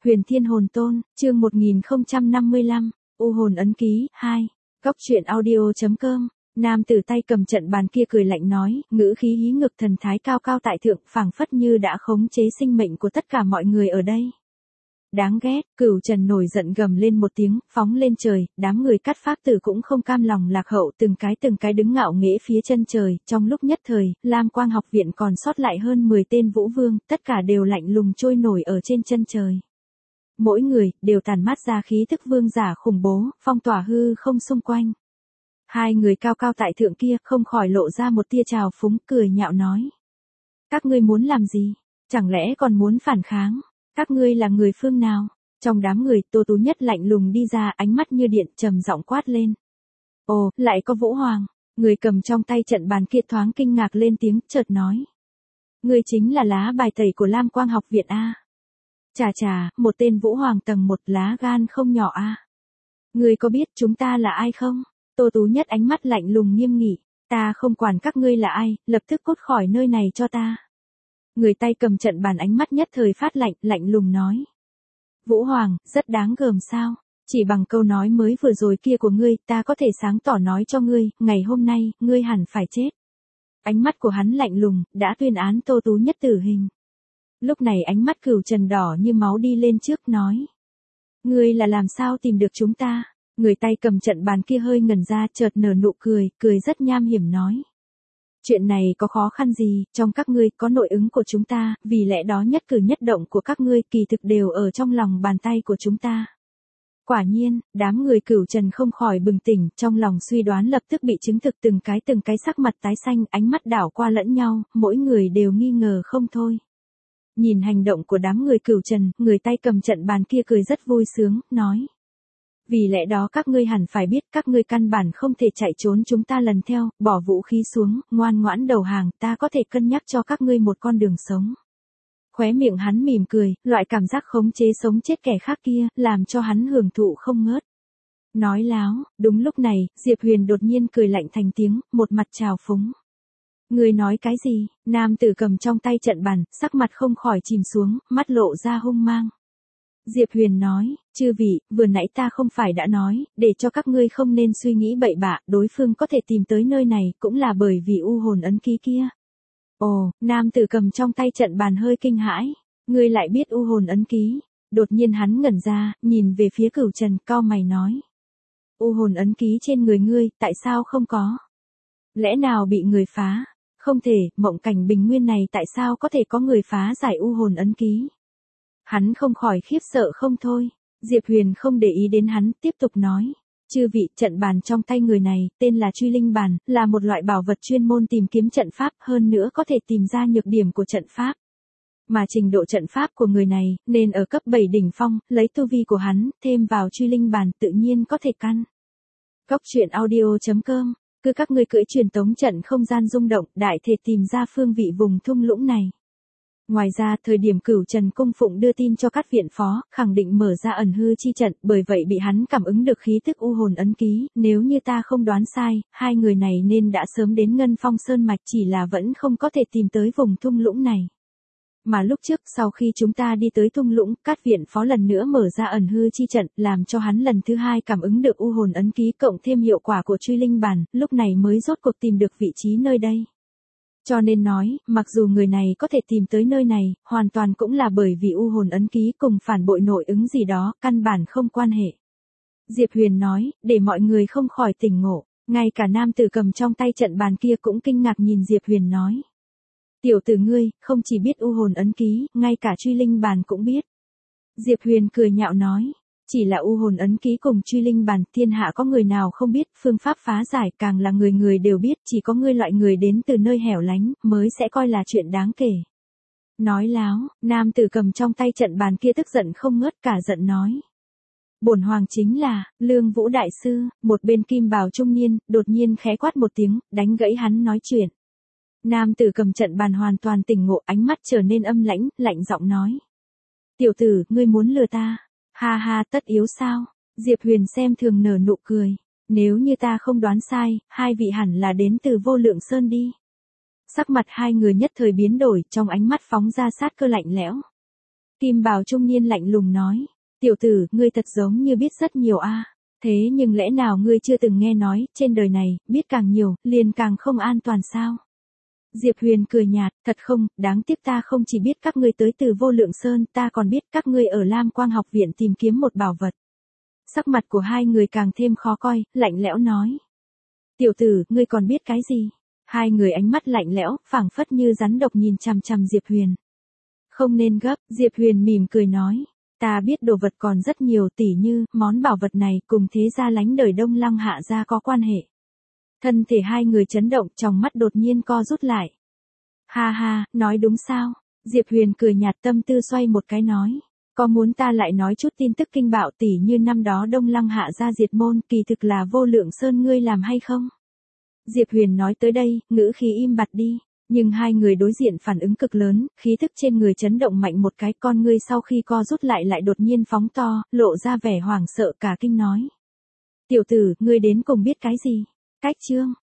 Huyền Thiên Hồn Tôn, chương 1055, U Hồn Ấn Ký, 2. Góc truyện audio.com. Nam tử tay cầm trận bàn kia cười lạnh nói, ngữ khí hí ngực thần thái cao cao tại thượng, phảng phất như đã khống chế sinh mệnh của tất cả mọi người ở đây. Đáng ghét, Cửu Trần nổi giận gầm lên một tiếng, phóng lên trời, đám người cắt phác tử cũng không cam lòng lạc hậu, từng cái đứng ngạo nghễ phía chân trời, trong lúc nhất thời, Lam Quang học viện còn sót lại hơn 10 tên vũ vương, tất cả đều lạnh lùng trôi nổi ở trên chân trời. Mỗi người, đều tản mát ra khí thức vương giả khủng bố, phong tỏa hư không xung quanh. Hai người cao cao tại thượng kia, không khỏi lộ ra một tia trào phúng, cười nhạo nói. Các ngươi muốn làm gì? Chẳng lẽ còn muốn phản kháng? Các ngươi là người phương nào? Trong đám người, Tô Tú Nhất lạnh lùng đi ra, ánh mắt như điện, trầm giọng quát lên. Ồ, lại có Vũ Hoàng. Người cầm trong tay trận bàn kia thoáng kinh ngạc lên tiếng, chợt nói. Ngươi chính là lá bài tẩy của Lam Quang học viện a. Chà, một tên Vũ Hoàng tầng 1 lá gan không nhỏ a. Ngươi có biết chúng ta là ai không? Tô Tú Nhất ánh mắt lạnh lùng nghiêm nghị, ta không quản các ngươi là ai, lập tức cút khỏi nơi này cho ta. Người tay cầm trận bàn ánh mắt nhất thời phát lạnh, lạnh lùng nói. Vũ Hoàng, rất đáng gờm sao? Chỉ bằng câu nói mới vừa rồi kia của ngươi, ta có thể sáng tỏ nói cho ngươi, ngày hôm nay, ngươi hẳn phải chết. Ánh mắt của hắn lạnh lùng, đã tuyên án Tô Tú Nhất tử hình. Lúc này ánh mắt Cửu Trần đỏ như máu đi lên trước nói. Ngươi là làm sao tìm được chúng ta? Người tay cầm trận bàn kia hơi ngẩn ra, chợt nở nụ cười, cười rất nham hiểm nói. Chuyện này có khó khăn gì, trong các ngươi có nội ứng của chúng ta, vì lẽ đó nhất cử nhất động của các ngươi kỳ thực đều ở trong lòng bàn tay của chúng ta. Quả nhiên, đám người Cửu Trần không khỏi bừng tỉnh, trong lòng suy đoán lập tức bị chứng thực từng cái sắc mặt tái xanh, ánh mắt đảo qua lẫn nhau, mỗi người đều nghi ngờ không thôi. Nhìn hành động của đám người Cửu Trần, người tay cầm trận bàn kia cười rất vui sướng, nói. Vì lẽ đó các ngươi hẳn phải biết các ngươi căn bản không thể chạy trốn chúng ta lần theo, bỏ vũ khí xuống, ngoan ngoãn đầu hàng, ta có thể cân nhắc cho các ngươi một con đường sống. Khóe miệng hắn mỉm cười, loại cảm giác khống chế sống chết kẻ khác kia, làm cho hắn hưởng thụ không ngớt. Nói láo, đúng lúc này, Diệp Huyền đột nhiên cười lạnh thành tiếng, một mặt trào phúng. Ngươi nói cái gì? Nam tử cầm trong tay trận bàn, sắc mặt không khỏi chìm xuống, mắt lộ ra hung mang. Diệp Huyền nói, chư vị, vừa nãy ta không phải đã nói, để cho các ngươi không nên suy nghĩ bậy bạ, đối phương có thể tìm tới nơi này, cũng là bởi vì U Hồn Ấn Ký kia. Ồ, nam tử cầm trong tay trận bàn hơi kinh hãi, ngươi lại biết U Hồn Ấn Ký. Đột nhiên hắn ngẩn ra, nhìn về phía Cửu Trần, cau mày nói. U Hồn Ấn Ký trên người ngươi, tại sao không có? Lẽ nào bị người phá? Không thể, mộng cảnh bình nguyên này tại sao có thể có người phá giải U Hồn Ấn Ký? Hắn không khỏi khiếp sợ không thôi. Diệp Huyền không để ý đến hắn, tiếp tục nói. Chư vị, trận bàn trong tay người này, tên là Truy Linh Bàn, là một loại bảo vật chuyên môn tìm kiếm trận pháp, hơn nữa có thể tìm ra nhược điểm của trận pháp. Mà trình độ trận pháp của người này, nên ở cấp 7 đỉnh phong, lấy tu vi của hắn, thêm vào Truy Linh Bàn tự nhiên có thể căn. Góc truyện audio.com, cứ các ngươi cưỡi truyền tống trận không gian rung động, đại thể tìm ra phương vị vùng thung lũng này. Ngoài ra, thời điểm Cửu Trần cung phụng đưa tin cho các viện phó, khẳng định mở ra ẩn hư chi trận, bởi vậy bị hắn cảm ứng được khí tức U Hồn Ấn Ký, nếu như ta không đoán sai, hai người này nên đã sớm đến Ngân Phong Sơn Mạch, chỉ là vẫn không có thể tìm tới vùng thung lũng này. Mà lúc trước, sau khi chúng ta đi tới thung lũng, các viện phó lần nữa mở ra ẩn hư chi trận, làm cho hắn lần thứ hai cảm ứng được U Hồn Ấn Ký cộng thêm hiệu quả của Truy Linh Bàn, lúc này mới rốt cuộc tìm được vị trí nơi đây. Cho nên nói, mặc dù người này có thể tìm tới nơi này, hoàn toàn cũng là bởi vì U Hồn Ấn Ký cùng phản bội nội ứng gì đó, căn bản không quan hệ. Diệp Huyền nói, để mọi người không khỏi tỉnh ngộ, ngay cả nam tử cầm trong tay trận bàn kia cũng kinh ngạc nhìn Diệp Huyền nói. Tiểu tử ngươi, không chỉ biết U Hồn Ấn Ký, ngay cả Truy Linh Bàn cũng biết. Diệp Huyền cười nhạo nói. Chỉ là U Hồn Ấn Ký cùng Truy Linh Bàn, thiên hạ có người nào không biết, phương pháp phá giải càng là người người đều biết, chỉ có ngươi loại người đến từ nơi hẻo lánh, mới sẽ coi là chuyện đáng kể. Nói láo, nam tử cầm trong tay trận bàn kia tức giận không ngớt, cả giận nói. Bổn hoàng chính là, Lương Vũ Đại Sư, một bên kim bào trung niên, đột nhiên khẽ quát một tiếng, đánh gãy hắn nói chuyện. Nam tử cầm trận bàn hoàn toàn tỉnh ngộ, ánh mắt trở nên âm lãnh, lạnh giọng nói. Tiểu tử, ngươi muốn lừa ta? Ha ha, tất yếu sao? Diệp Huyền xem thường nở nụ cười. Nếu như ta không đoán sai, hai vị hẳn là đến từ Vô Lượng Sơn đi. Sắc mặt hai người nhất thời biến đổi, trong ánh mắt phóng ra sát cơ lạnh lẽo. Kim bào trung niên lạnh lùng nói. Tiểu tử, ngươi thật giống như biết rất nhiều a. Thế nhưng lẽ nào ngươi chưa từng nghe nói, trên đời này, biết càng nhiều, liền càng không an toàn sao? Diệp Huyền cười nhạt, thật không, đáng tiếc ta không chỉ biết các ngươi tới từ Vô Lượng Sơn, ta còn biết các ngươi ở Lam Quang học viện tìm kiếm một bảo vật. Sắc mặt của hai người càng thêm khó coi, lạnh lẽo nói. Tiểu tử, ngươi còn biết cái gì? Hai người ánh mắt lạnh lẽo, phảng phất như rắn độc nhìn chằm chằm Diệp Huyền. Không nên gấp, Diệp Huyền mỉm cười nói. Ta biết đồ vật còn rất nhiều, tỉ như, món bảo vật này cùng thế gia lánh đời Đông Lăng Hạ gia có quan hệ. Thân thể hai người chấn động, trong mắt đột nhiên co rút lại. Ha ha, nói đúng sao? Diệp Huyền cười nhạt, tâm tư xoay một cái nói. Có muốn ta lại nói chút tin tức kinh bạo tỉ như năm đó Đông Lăng Hạ gia diệt môn, kỳ thực là Vô Lượng Sơn ngươi làm hay không? Diệp Huyền nói tới đây, ngữ khí im bặt đi. Nhưng hai người đối diện phản ứng cực lớn, khí thức trên người chấn động mạnh một cái, con ngươi sau khi co rút lại đột nhiên phóng to, lộ ra vẻ hoảng sợ cả kinh nói. Tiểu tử, ngươi đến cùng biết cái gì? Cách chương